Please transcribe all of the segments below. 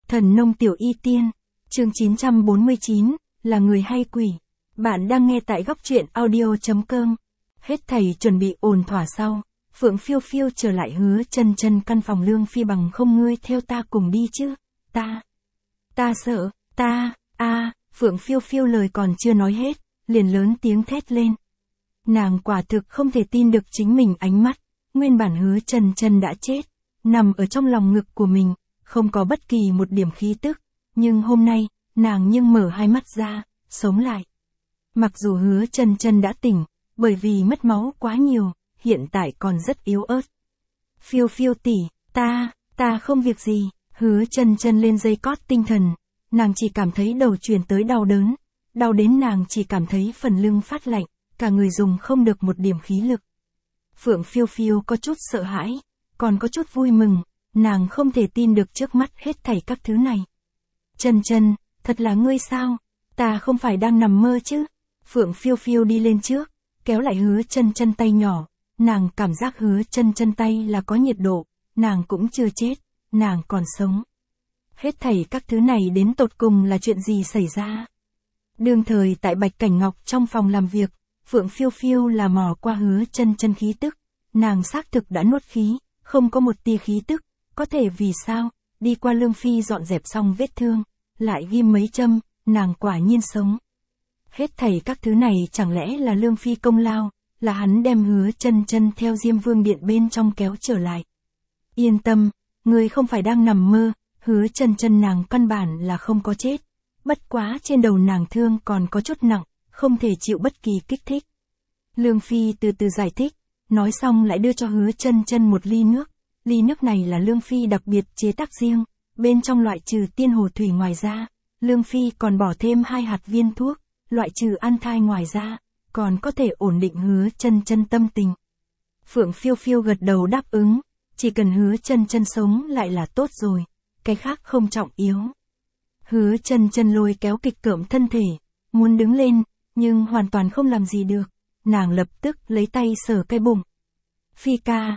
Thần nông tiểu y tiên, chương 949, là người hay quỷ. Bạn đang nghe tại góc truyện audio.com. Hết thầy chuẩn bị ổn thỏa sau, Phượng Phiêu Phiêu trở lại Hứa Chân Chân căn phòng Lương Phi bằng không ngươi theo ta cùng đi chứ, ta sợ, Phượng Phiêu Phiêu lời còn chưa nói hết, liền lớn tiếng thét lên. Nàng quả thực không thể tin được chính mình ánh mắt, nguyên bản Hứa Chân Chân đã chết, nằm ở trong lòng ngực của mình, không có bất kỳ một điểm khí tức, nhưng hôm nay, nàng nhưng mở hai mắt ra, sống lại. Mặc dù Hứa Chân Chân đã tỉnh, bởi vì mất máu quá nhiều, hiện tại còn rất yếu ớt. Phiêu Phiêu tỷ, ta không việc gì, Hứa Chân Chân lên dây cót tinh thần, nàng chỉ cảm thấy đầu truyền tới đau đớn, đau đến nàng chỉ cảm thấy phần lưng phát lạnh, cả người dùng không được một điểm khí lực. Phượng Phiêu Phiêu có chút sợ hãi, còn có chút vui mừng, nàng không thể tin được trước mắt hết thảy các thứ này. Chân Chân, thật là ngươi sao? Ta không phải đang nằm mơ chứ? Phượng Phiêu Phiêu đi lên trước, kéo lại Hứa Chân Chân tay nhỏ, nàng cảm giác Hứa Chân Chân tay là có nhiệt độ, nàng cũng chưa chết, nàng còn sống. Hết thảy các thứ này đến tột cùng là chuyện gì xảy ra? Đương thời tại Bạch Cảnh Ngọc trong phòng làm việc, Phượng Phiêu Phiêu là mò qua Hứa Chân Chân khí tức, nàng xác thực đã nuốt khí, không có một tia khí tức, có thể vì sao, đi qua Lương Phi dọn dẹp xong vết thương, lại ghim mấy châm, nàng quả nhiên sống. Hết thảy các thứ này chẳng lẽ là Lương Phi công lao, là hắn đem Hứa Chân Chân theo Diêm Vương điện bên trong kéo trở lại. Yên tâm, ngươi không phải đang nằm mơ, Hứa Chân Chân nàng căn bản là không có chết, bất quá trên đầu nàng thương còn có chút nặng, không thể chịu bất kỳ kích thích. Lương Phi từ từ giải thích, nói xong lại đưa cho Hứa Chân Chân một ly nước. Ly nước này là Lương Phi đặc biệt chế tác riêng, bên trong loại trừ tiên hồ thủy ngoài ra, Lương Phi còn bỏ thêm 2 hạt viên thuốc, loại trừ an thai ngoài ra, còn có thể ổn định Hứa Chân Chân tâm tình. Phượng Phiêu Phiêu gật đầu đáp ứng, chỉ cần Hứa Chân Chân sống lại là tốt rồi, cái khác không trọng yếu. Hứa Chân Chân lôi kéo kịch cỡm thân thể, muốn đứng lên, nhưng hoàn toàn không làm gì được, nàng lập tức lấy tay sờ cái bụng. Phi ca,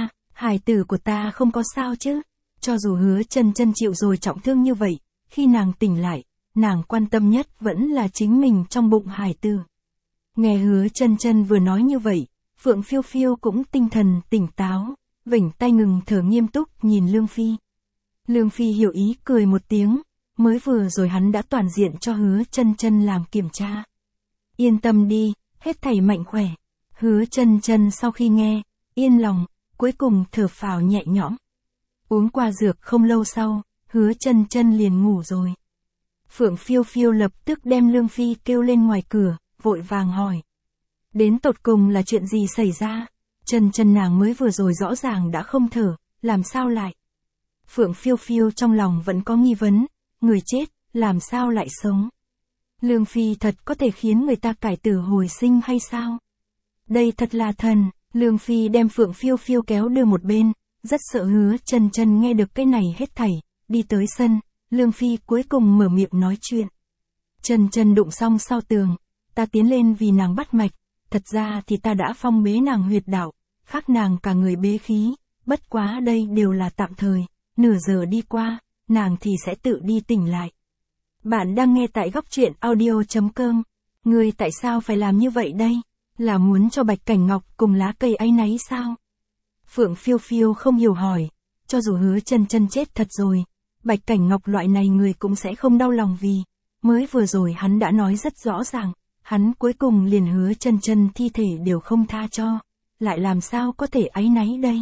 hải tử của ta không có sao chứ? Cho dù Hứa Chân Chân chịu rồi trọng thương như vậy, khi nàng tỉnh lại, nàng quan tâm nhất vẫn là chính mình trong bụng hải tử. Nghe Hứa Chân Chân vừa nói như vậy, Phượng Phiêu Phiêu cũng tinh thần tỉnh táo, vểnh tay ngừng thở nghiêm túc nhìn Lương Phi. Lương Phi hiểu ý cười một tiếng, mới vừa rồi hắn đã toàn diện cho Hứa Chân Chân làm kiểm tra. Yên tâm đi, hết thảy mạnh khỏe. Hứa Chân Chân sau khi nghe, yên lòng, cuối cùng thở phào nhẹ nhõm. Uống qua dược không lâu sau, Hứa Chân Chân liền ngủ rồi. Phượng Phiêu Phiêu lập tức đem Lương Phi kêu lên ngoài cửa, vội vàng hỏi. Đến tột cùng là chuyện gì xảy ra? Chân Chân nàng mới vừa rồi rõ ràng đã không thở, làm sao lại? Phượng Phiêu Phiêu trong lòng vẫn có nghi vấn, người chết, làm sao lại sống? Lương Phi thật có thể khiến người ta cải tử hồi sinh hay sao? Đây thật là thần. Lương Phi đem Phượng Phiêu Phiêu kéo đưa một bên, rất sợ Hứa Chân Chân nghe được cái này hết thảy, đi tới sân, Lương Phi cuối cùng mở miệng nói chuyện. Chân Chân đụng xong sau tường, ta tiến lên vì nàng bắt mạch, thật ra thì ta đã phong bế nàng huyệt đạo, khác nàng cả người bế khí, bất quá đây đều là tạm thời, nửa giờ đi qua, nàng thì sẽ tự đi tỉnh lại. Bạn đang nghe tại góc truyện audio.com, ngươi tại sao phải làm như vậy đây? Là muốn cho Bạch Cảnh Ngọc cùng lá cây áy náy sao? Phượng Phiêu Phiêu không hiểu hỏi, cho dù Hứa Chân Chân chết thật rồi, Bạch Cảnh Ngọc loại này người cũng sẽ không đau lòng vì, mới vừa rồi hắn đã nói rất rõ ràng, hắn cuối cùng liền Hứa Chân Chân thi thể đều không tha cho, lại làm sao có thể áy náy đây?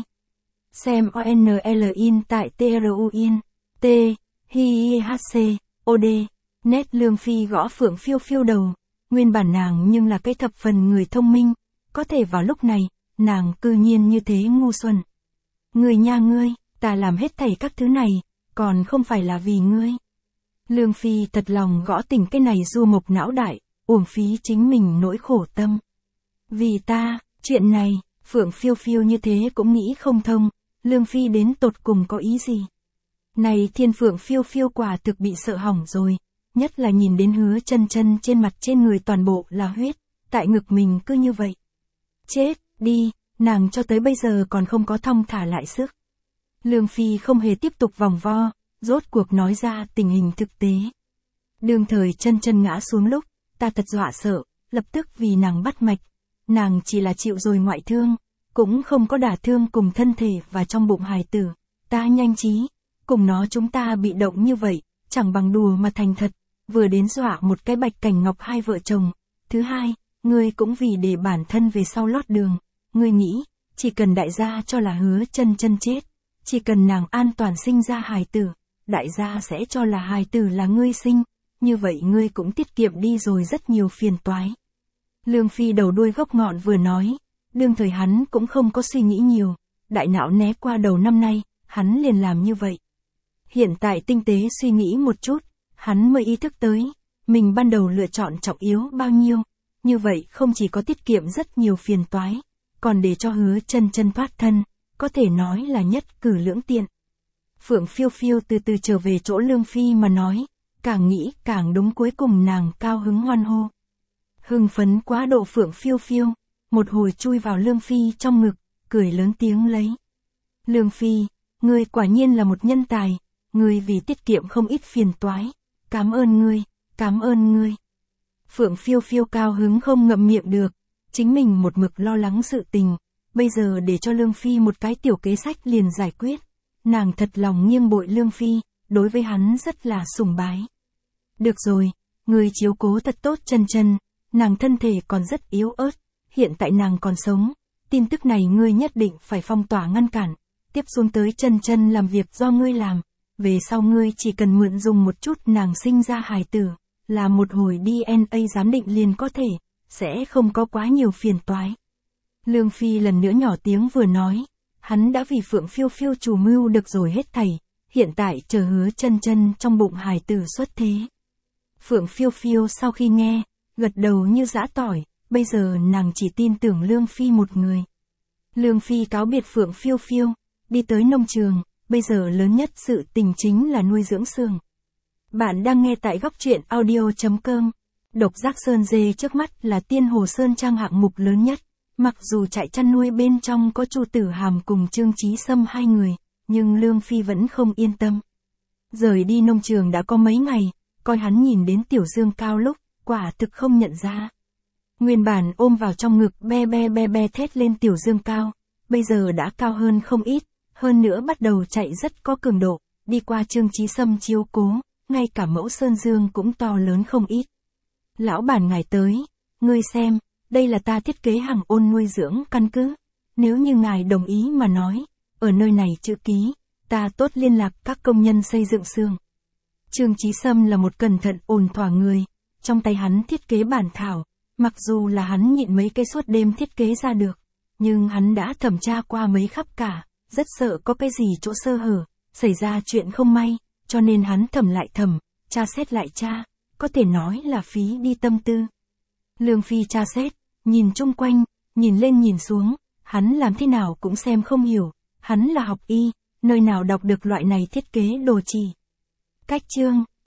Xem ONL in tại TRUIN, T, HIHC, OD, nét Lương Phi gõ Phượng Phiêu Phiêu đầu. Nguyên bản nàng nhưng là cái thập phần người thông minh, có thể vào lúc này, nàng cư nhiên như thế ngu xuẩn. Ngươi nha ngươi, ta làm hết thảy các thứ này, còn không phải là vì ngươi. Lương Phi thật lòng gõ tỉnh cái này du mộc não đại, uổng phí chính mình nỗi khổ tâm. Vì ta, chuyện này, Phượng Phiêu Phiêu như thế cũng nghĩ không thông, Lương Phi đến tột cùng có ý gì. Này Thiên Phượng Phiêu Phiêu quả thực bị sợ hỏng rồi. Nhất là nhìn đến Hứa Chân Chân trên mặt trên người toàn bộ là huyết, tại ngực mình cứ như vậy. Chết, đi, nàng cho tới bây giờ còn không có thong thả lại sức. Lương Phi không hề tiếp tục vòng vo, rốt cuộc nói ra tình hình thực tế. Đương thời Chân Chân ngã xuống lúc, ta thật dọa sợ, lập tức vì nàng bắt mạch. Nàng chỉ là chịu rồi ngoại thương, cũng không có đả thương cùng thân thể và trong bụng hài tử. Ta nhanh trí, cùng nó chúng ta bị động như vậy, chẳng bằng đùa mà thành thật, vừa đến dọa một cái Bạch Cảnh Ngọc hai vợ chồng. Thứ hai, ngươi cũng vì để bản thân về sau lót đường, ngươi nghĩ, chỉ cần đại gia cho là Hứa Chân Chân chết, chỉ cần nàng an toàn sinh ra hài tử, đại gia sẽ cho là hài tử là ngươi sinh, như vậy ngươi cũng tiết kiệm đi rồi rất nhiều phiền toái. Lương Phi đầu đuôi gốc ngọn vừa nói, đương thời hắn cũng không có suy nghĩ nhiều, đại não né qua đầu năm nay, hắn liền làm như vậy. Hiện tại tinh tế suy nghĩ một chút, hắn mới ý thức tới, mình ban đầu lựa chọn trọng yếu bao nhiêu, như vậy không chỉ có tiết kiệm rất nhiều phiền toái, còn để cho Hứa Chân Chân thoát thân, có thể nói là nhất cử lưỡng tiện. Phượng Phiêu Phiêu từ từ trở về chỗ Lương Phi mà nói, càng nghĩ càng đúng, cuối cùng nàng cao hứng hoan hô. Hưng phấn quá độ Phượng Phiêu Phiêu, một hồi chui vào Lương Phi trong ngực, cười lớn tiếng lấy. Lương Phi, ngươi quả nhiên là một nhân tài, ngươi vì tiết kiệm không ít phiền toái, cảm ơn ngươi, cảm ơn ngươi. Phượng Phiêu Phiêu cao hứng không ngậm miệng được, chính mình một mực lo lắng sự tình, bây giờ để cho Lương Phi một cái tiểu kế sách liền giải quyết. Nàng thật lòng nghiêng bội Lương Phi, đối với hắn rất là sùng bái. Được rồi, ngươi chiếu cố thật tốt Chân Chân, nàng thân thể còn rất yếu ớt, hiện tại nàng còn sống, tin tức này ngươi nhất định phải phong tỏa ngăn cản, tiếp xuống tới Chân Chân làm việc do ngươi làm, về sau ngươi chỉ cần mượn dùng một chút nàng sinh ra hài tử, là một hồi DNA giám định liền có thể, sẽ không có quá nhiều phiền toái. Lương Phi lần nữa nhỏ tiếng vừa nói, hắn đã vì Phượng Phiêu Phiêu chủ mưu được rồi hết thảy, hiện tại chờ Hứa Chân Chân trong bụng hài tử xuất thế. Phượng Phiêu Phiêu sau khi nghe, gật đầu như giã tỏi, bây giờ nàng chỉ tin tưởng Lương Phi một người. Lương Phi cáo biệt Phượng Phiêu Phiêu, đi tới nông trường, bây giờ lớn nhất sự tình chính là nuôi dưỡng xương. Bạn đang nghe tại góc truyện audio.com. Độc Giác Sơn Dê trước mắt là Tiên Hồ Sơn Trang hạng mục lớn nhất. Mặc dù trại chăn nuôi bên trong có Chu Tử Hàm cùng Trương Chí Sâm hai người, nhưng Lương Phi vẫn không yên tâm. Rời đi nông trường đã có mấy ngày, coi hắn nhìn đến Tiểu Dương Cao lúc, quả thực không nhận ra. Nguyên bản ôm vào trong ngực be be thét lên Tiểu Dương Cao, bây giờ đã cao hơn không ít, hơn nữa bắt đầu chạy rất có cường độ, đi qua Trương Chí Sâm chiếu cố, ngay cả mẫu Sơn Dương cũng to lớn không ít. Lão bản ngài tới, ngươi xem, đây là ta thiết kế hàng ôn nuôi dưỡng căn cứ, nếu như ngài đồng ý mà nói, ở nơi này chữ ký, ta tốt liên lạc các công nhân xây dựng xương. Trương Chí Sâm là một cẩn thận ổn thỏa người, trong tay hắn thiết kế bản thảo, mặc dù là hắn nhịn mấy cái suốt đêm thiết kế ra được, nhưng hắn đã thẩm tra qua mấy khắp cả, rất sợ có cái gì chỗ sơ hở, xảy ra chuyện không may, cho nên hắn thẩm lại thẩm, tra xét lại tra, có thể nói là phí đi tâm tư. Lương Phi tra xét, nhìn chung quanh, nhìn lên nhìn xuống, hắn làm thế nào cũng xem không hiểu, hắn là học y, nơi nào đọc được loại này thiết kế đồ chỉ. Cách chương